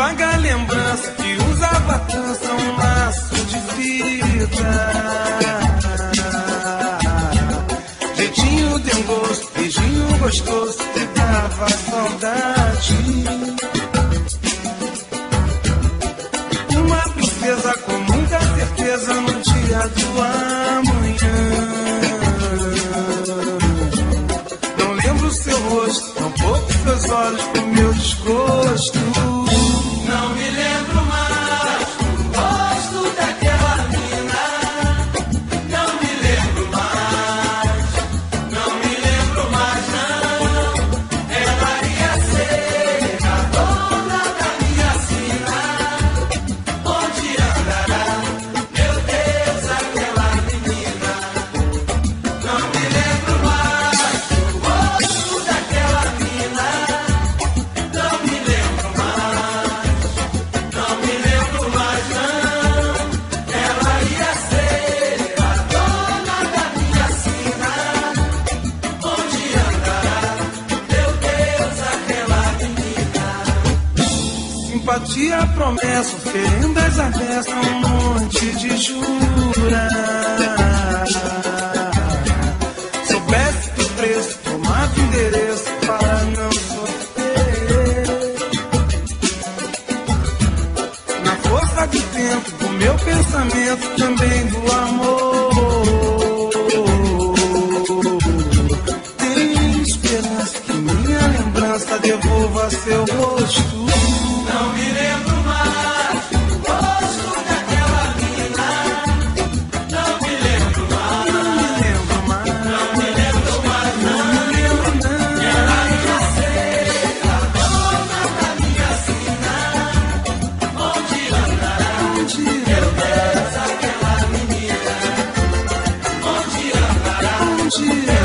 vaga lembrança que usava trança, um laço de fita. Jeitinho tem gosto, beijinho gostoso, te dava saudade. Uma princesa com muita certeza no dia do amanhã. Não lembro seu rosto, tampouco seus olhos pro meu desgosto. Não me lembro mais do rosto daquela mina. Não me lembro mais, não me lembro mais não. Ela ia ser a dona da minha sina. Onde andará, meu Deus, aquela menina? Não me lembro mais do rosto daquela mina. Não me lembro mais, não me lembro mais não. Ela ia ser a dona da minha sina. Onde andará, meu Deus, aquela menina? Simpatia, promessa, oferendas à beça, um monte de juras. Soubesse que o preço tomava endereço para não sofrer. Na força do tempo, do meu pensamento, também do amor. Tenho esperança que minha lembrança devolva seu rosto. Não me lembro mais do rosto daquela mina. Não me lembro mais, não me lembro mais, não me lembro mais, não me lembro não. Ela ia ser a dona da minha sina. Onde andará, meu Deus, aquela menina? Onde andará, meu